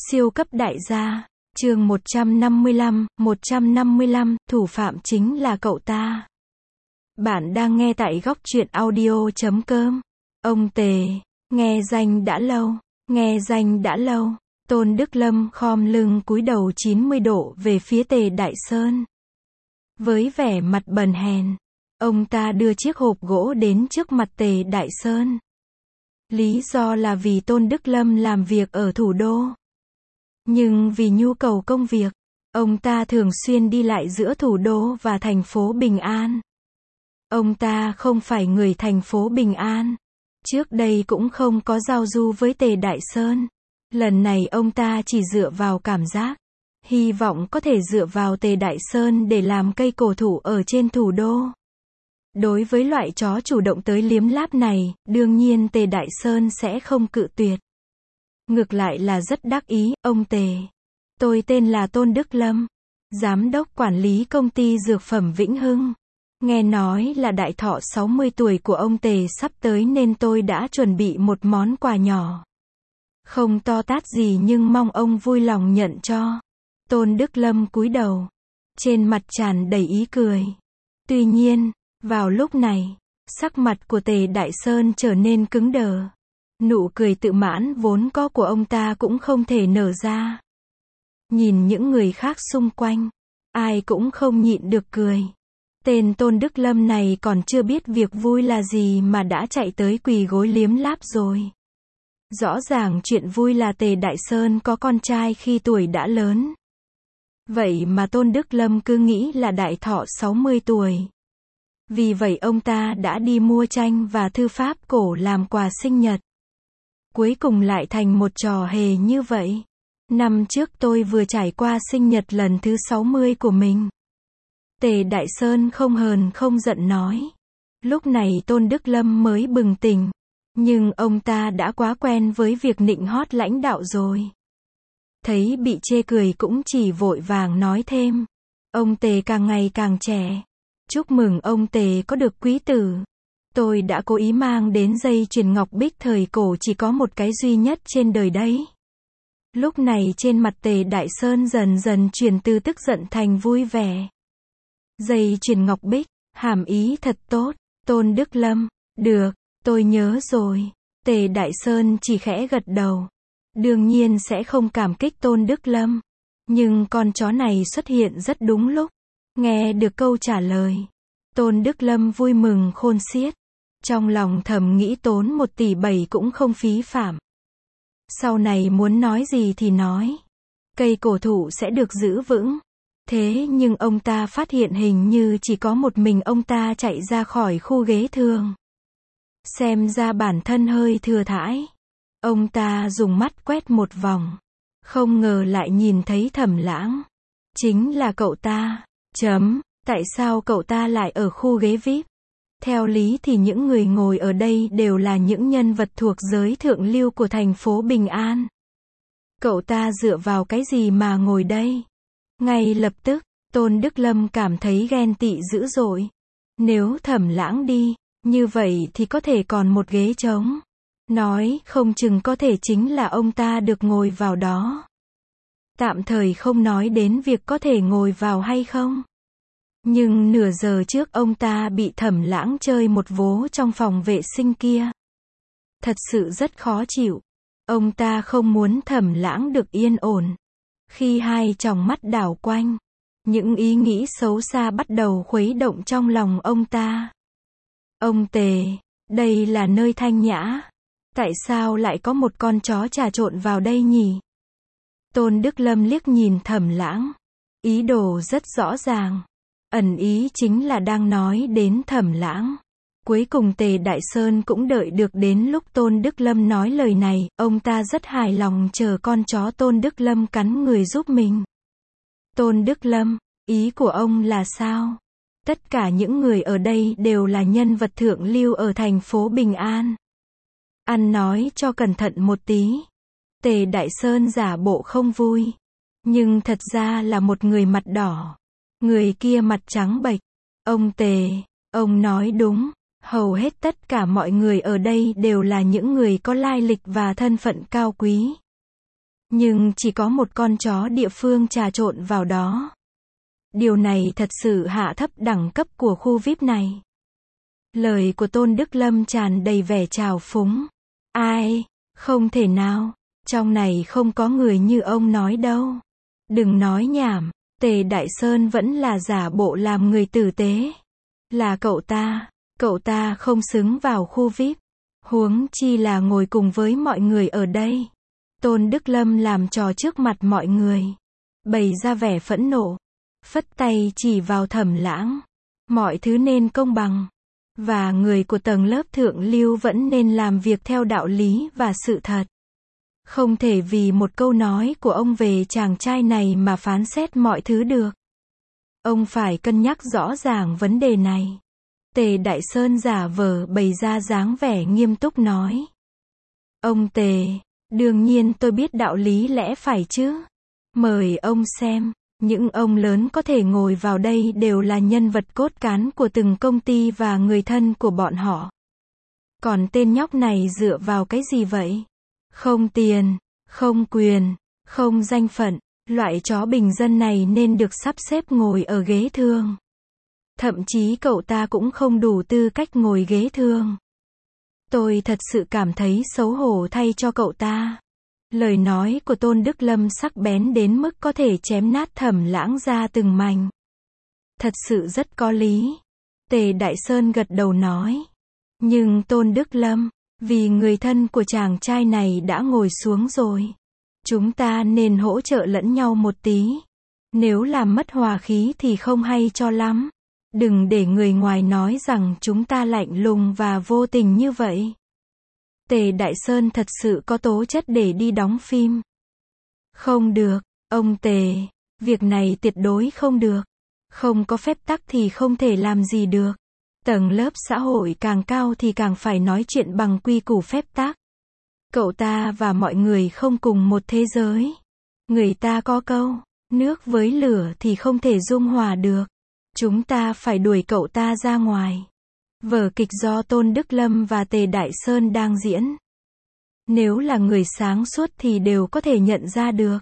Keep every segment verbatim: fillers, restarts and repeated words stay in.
Siêu cấp đại gia, chương một trăm năm mươi lăm, một trăm năm mươi lăm, thủ phạm chính là cậu ta. Bạn đang nghe tại góc truyện audio chấm com. Ông Tề, nghe danh đã lâu, nghe danh đã lâu. Tôn Đức Lâm khom lưng cúi đầu chín mươi độ về phía Tề Đại Sơn. Với vẻ mặt bần hèn, ông ta đưa chiếc hộp gỗ đến trước mặt Tề Đại Sơn. Lý do là vì Tôn Đức Lâm làm việc ở thủ đô. Nhưng vì nhu cầu công việc, ông ta thường xuyên đi lại giữa thủ đô và thành phố Bình An. Ông ta không phải người thành phố Bình An. Trước đây cũng không có giao du với Tề Đại Sơn. Lần này ông ta chỉ dựa vào cảm giác. Hy vọng có thể dựa vào Tề Đại Sơn để làm cây cổ thụ ở trên thủ đô. Đối với loại chó chủ động tới liếm láp này, đương nhiên Tề Đại Sơn sẽ không cự tuyệt. Ngược lại là rất đắc ý, ông Tề. Tôi tên là Tôn Đức Lâm, giám đốc quản lý công ty dược phẩm Vĩnh Hưng. Nghe nói là đại thọ sáu mươi tuổi của ông Tề sắp tới nên tôi đã chuẩn bị một món quà nhỏ. Không to tát gì nhưng mong ông vui lòng nhận cho. Tôn Đức Lâm cúi đầu, trên mặt tràn đầy ý cười. Tuy nhiên, vào lúc này, sắc mặt của Tề Đại Sơn trở nên cứng đờ. Nụ cười tự mãn vốn có của ông ta cũng không thể nở ra. Nhìn những người khác xung quanh, ai cũng không nhịn được cười. Tên Tôn Đức Lâm này còn chưa biết việc vui là gì mà đã chạy tới quỳ gối liếm láp rồi. Rõ ràng chuyện vui là Tề Đại Sơn có con trai khi tuổi đã lớn. Vậy mà Tôn Đức Lâm cứ nghĩ là đại thọ sáu mươi tuổi. Vì vậy ông ta đã đi mua tranh và thư pháp cổ làm quà sinh nhật. Cuối cùng lại thành một trò hề như vậy. Năm trước tôi vừa trải qua sinh nhật lần thứ sáu mươi của mình. Tề Đại Sơn không hờn không giận nói. Lúc này Tôn Đức Lâm mới bừng tỉnh. Nhưng ông ta đã quá quen với việc nịnh hót lãnh đạo rồi. Thấy bị chê cười cũng chỉ vội vàng nói thêm. Ông Tề càng ngày càng trẻ. Chúc mừng ông Tề có được quý tử. Tôi đã cố ý mang đến dây chuyền ngọc bích thời cổ chỉ có một cái duy nhất trên đời đấy. Lúc này trên mặt Tề Đại Sơn dần dần chuyển từ tức giận thành vui vẻ. Dây chuyền ngọc bích, hàm ý thật tốt. Tôn Đức Lâm, được, tôi nhớ rồi. Tề Đại Sơn chỉ khẽ gật đầu. Đương nhiên sẽ không cảm kích Tôn Đức Lâm. Nhưng con chó này xuất hiện rất đúng lúc. Nghe được câu trả lời, Tôn Đức Lâm vui mừng khôn xiết. Trong lòng thầm nghĩ tốn một tỷ bảy cũng không phí phạm. Sau này muốn nói gì thì nói. Cây cổ thụ sẽ được giữ vững. Thế nhưng ông ta phát hiện hình như chỉ có một mình ông ta chạy ra khỏi khu ghế thường. Xem ra bản thân hơi thừa thãi. Ông ta dùng mắt quét một vòng. Không ngờ lại nhìn thấy Thẩm Lãng. Chính là cậu ta. Chấm, tại sao cậu ta lại ở khu ghế vi ai pi? Theo lý thì những người ngồi ở đây đều là những nhân vật thuộc giới thượng lưu của thành phố Bình An. Cậu ta dựa vào cái gì mà ngồi đây? Ngay lập tức, Tôn Đức Lâm cảm thấy ghen tị dữ dội. Nếu Thẩm Lãng đi, như vậy thì có thể còn một ghế trống. Nói không chừng có thể chính là ông ta được ngồi vào đó. Tạm thời không nói đến việc có thể ngồi vào hay không. Nhưng nửa giờ trước ông ta bị Thẩm Lãng chơi một vố trong phòng vệ sinh kia. Thật sự rất khó chịu. Ông ta không muốn Thẩm Lãng được yên ổn. Khi hai tròng mắt đảo quanh, những ý nghĩ xấu xa bắt đầu khuấy động trong lòng ông ta. Ông Tề, đây là nơi thanh nhã. Tại sao lại có một con chó trà trộn vào đây nhỉ? Tôn Đức Lâm liếc nhìn Thẩm Lãng. Ý đồ rất rõ ràng. Ẩn ý chính là đang nói đến Thẩm Lãng. Cuối cùng Tề Đại Sơn cũng đợi được đến lúc Tôn Đức Lâm nói lời này. Ông ta rất hài lòng chờ con chó Tôn Đức Lâm cắn người giúp mình. Tôn Đức Lâm, ý của ông là sao? Tất cả những người ở đây đều là nhân vật thượng lưu ở thành phố Bình An. Ăn nói cho cẩn thận một tí. Tề Đại Sơn giả bộ không vui. Nhưng thật ra là một người mặt đỏ. Người kia mặt trắng bệch. Ông Tề, ông nói đúng. Hầu hết tất cả mọi người ở đây đều là những người có lai lịch và thân phận cao quý. Nhưng chỉ có một con chó địa phương trà trộn vào đó. Điều này thật sự hạ thấp đẳng cấp của khu vi ai pi này. Lời của Tôn Đức Lâm tràn đầy vẻ trào phúng. Ai? Không thể nào. Trong này không có người như ông nói đâu. Đừng nói nhảm. Tề Đại Sơn vẫn là giả bộ làm người tử tế. Là cậu ta. Cậu ta không xứng vào khu vi ai pi. Huống chi là ngồi cùng với mọi người ở đây. Tôn Đức Lâm làm trò trước mặt mọi người. Bày ra vẻ phẫn nộ. Phất tay chỉ vào Thẩm Lãng. Mọi thứ nên công bằng. Và người của tầng lớp thượng lưu vẫn nên làm việc theo đạo lý và sự thật. Không thể vì một câu nói của ông về chàng trai này mà phán xét mọi thứ được. Ông phải cân nhắc rõ ràng vấn đề này. Tề Đại Sơn giả vờ bày ra dáng vẻ nghiêm túc nói. Ông Tề, đương nhiên tôi biết đạo lý lẽ phải chứ. Mời ông xem, những ông lớn có thể ngồi vào đây đều là nhân vật cốt cán của từng công ty và người thân của bọn họ. Còn tên nhóc này dựa vào cái gì vậy? Không tiền, không quyền, không danh phận, loại chó bình dân này nên được sắp xếp ngồi ở ghế thương. Thậm chí cậu ta cũng không đủ tư cách ngồi ghế thương. Tôi thật sự cảm thấy xấu hổ thay cho cậu ta. Lời nói của Tôn Đức Lâm sắc bén đến mức có thể chém nát Thẩm Lãng ra từng mảnh. Thật sự rất có lý. Tề Đại Sơn gật đầu nói. Nhưng Tôn Đức Lâm, vì người thân của chàng trai này đã ngồi xuống rồi. Chúng ta nên hỗ trợ lẫn nhau một tí. Nếu làm mất hòa khí thì không hay cho lắm. Đừng để người ngoài nói rằng chúng ta lạnh lùng và vô tình như vậy. Tề Đại Sơn thật sự có tố chất để đi đóng phim. Không được, ông Tề, việc này tuyệt đối không được. Không có phép tắc thì không thể làm gì được. Tầng lớp xã hội càng cao thì càng phải nói chuyện bằng quy củ phép tắc. Cậu ta và mọi người không cùng một thế giới. Người ta có câu, nước với lửa thì không thể dung hòa được. Chúng ta phải đuổi cậu ta ra ngoài. Vở kịch do Tôn Đức Lâm và Tề Đại Sơn đang diễn. Nếu là người sáng suốt thì đều có thể nhận ra được.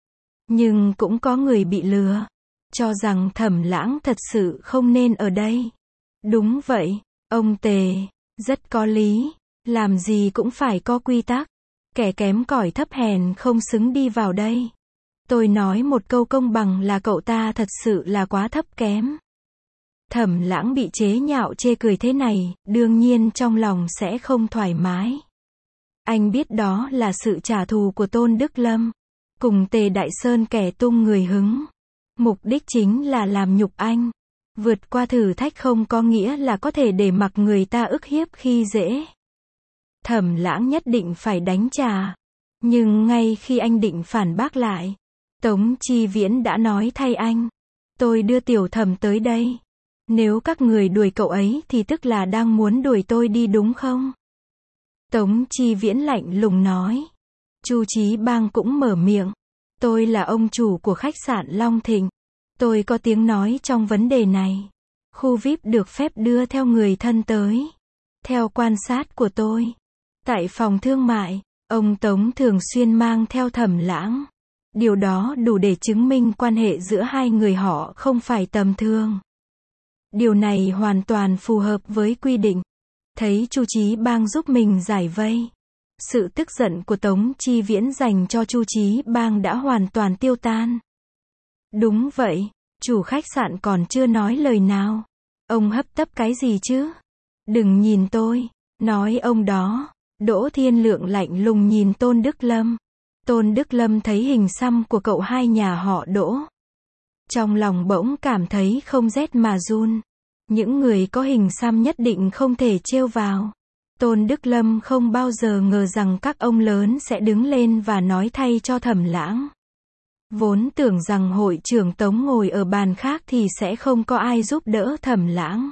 Nhưng cũng có người bị lừa. Cho rằng Thẩm Lãng thật sự không nên ở đây. Đúng vậy, ông Tề, rất có lý. Làm gì cũng phải có quy tắc. Kẻ kém cỏi thấp hèn không xứng đi vào đây. Tôi nói một câu công bằng là cậu ta thật sự là quá thấp kém. Thẩm Lãng bị chế nhạo chê cười thế này, đương nhiên trong lòng sẽ không thoải mái. Anh biết đó là sự trả thù của Tôn Đức Lâm. Cùng Tề Đại Sơn kẻ tung người hứng. Mục đích chính là làm nhục anh. Vượt qua thử thách không có nghĩa là có thể để mặc người ta ức hiếp khi dễ. Thẩm Lãng nhất định phải đánh trả. Nhưng ngay khi anh định phản bác lại, Tống Chi Viễn đã nói thay anh. Tôi đưa Tiểu Thẩm tới đây. Nếu các người đuổi cậu ấy thì tức là đang muốn đuổi tôi đi đúng không? Tống Chi Viễn lạnh lùng nói. Chu Chí Bang cũng mở miệng. Tôi là ông chủ của khách sạn Long Thịnh. Tôi có tiếng nói trong vấn đề này. Khu vi ai pi được phép đưa theo người thân tới. Theo quan sát của tôi, tại phòng thương mại, ông Tống thường xuyên mang theo Thẩm Lãng. Điều đó đủ để chứng minh quan hệ giữa hai người họ không phải tầm thường. Điều này hoàn toàn phù hợp với quy định. Thấy Chu Chí Bang giúp mình giải vây. Sự tức giận của Tống Chi Viễn dành cho Chu Chí Bang đã hoàn toàn tiêu tan. Đúng vậy, chủ khách sạn còn chưa nói lời nào. Ông hấp tấp cái gì chứ? Đừng nhìn tôi, nói ông đó. Đỗ Thiên Lượng lạnh lùng nhìn Tôn Đức Lâm. Tôn Đức Lâm thấy hình xăm của cậu hai nhà họ Đỗ. Trong lòng bỗng cảm thấy không rét mà run. Những người có hình xăm nhất định không thể trêu vào. Tôn Đức Lâm không bao giờ ngờ rằng các ông lớn sẽ đứng lên và nói thay cho Thẩm Lãng. Vốn tưởng rằng hội trưởng Tống ngồi ở bàn khác thì sẽ không có ai giúp đỡ Thẩm Lãng.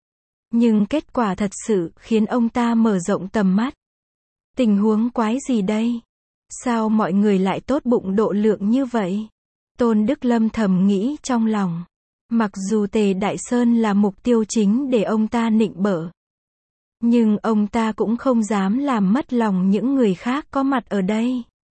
Nhưng kết quả thật sự khiến ông ta mở rộng tầm mắt. Tình huống quái gì đây? Sao mọi người lại tốt bụng độ lượng như vậy? Tôn Đức Lâm thầm nghĩ trong lòng. Mặc dù Tề Đại Sơn là mục tiêu chính để ông ta nịnh bợ, nhưng ông ta cũng không dám làm mất lòng những người khác có mặt ở đây.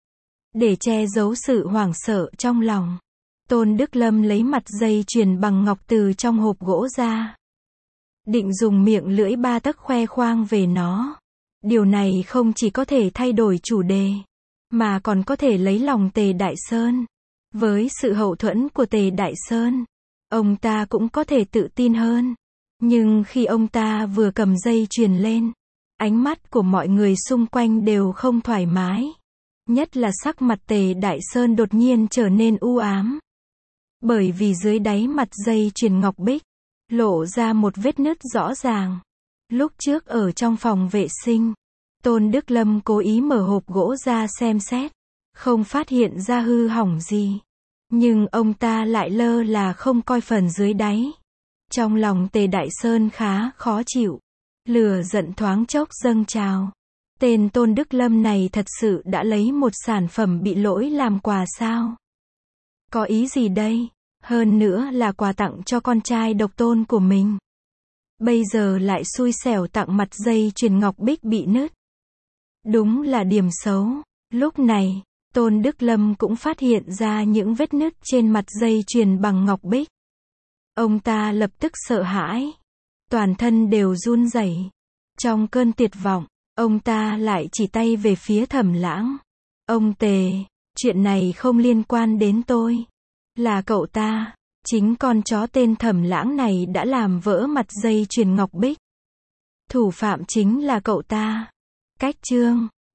Để che giấu sự hoảng sợ trong lòng, Tôn Đức Lâm lấy mặt dây chuyền bằng ngọc từ trong hộp gỗ ra. Định dùng miệng lưỡi ba tấc khoe khoang về nó. Điều này không chỉ có thể thay đổi chủ đề, mà còn có thể lấy lòng Tề Đại Sơn. Với sự hậu thuẫn của Tề Đại Sơn, ông ta cũng có thể tự tin hơn. Nhưng khi ông ta vừa cầm dây chuyền lên, ánh mắt của mọi người xung quanh đều không thoải mái. Nhất là sắc mặt Tề Đại Sơn đột nhiên trở nên u ám. Bởi vì dưới đáy mặt dây chuyền ngọc bích, lộ ra một vết nứt rõ ràng. Lúc trước ở trong phòng vệ sinh, Tôn Đức Lâm cố ý mở hộp gỗ ra xem xét, không phát hiện ra hư hỏng gì. Nhưng ông ta lại lơ là không coi phần dưới đáy. Trong lòng Tề Đại Sơn khá khó chịu. Lửa giận thoáng chốc dâng trào. Tên Tôn Đức Lâm này thật sự đã lấy một sản phẩm bị lỗi làm quà sao? Có ý gì đây? Hơn nữa là quà tặng cho con trai độc tôn của mình. Bây giờ lại xui xẻo tặng mặt dây chuyền ngọc bích bị nứt. Đúng là điểm xấu. Lúc này, Tôn Đức Lâm cũng phát hiện ra những vết nứt trên mặt dây chuyền bằng ngọc bích. Ông ta lập tức sợ hãi. Toàn thân đều run rẩy. Trong cơn tuyệt vọng, ông ta lại chỉ tay về phía Thẩm Lãng. Ông Tề, chuyện này không liên quan đến tôi. Là cậu ta. Chính con chó tên Thẩm Lãng này đã làm vỡ mặt dây chuyền ngọc bích. Thủ phạm chính là cậu ta. Cách chương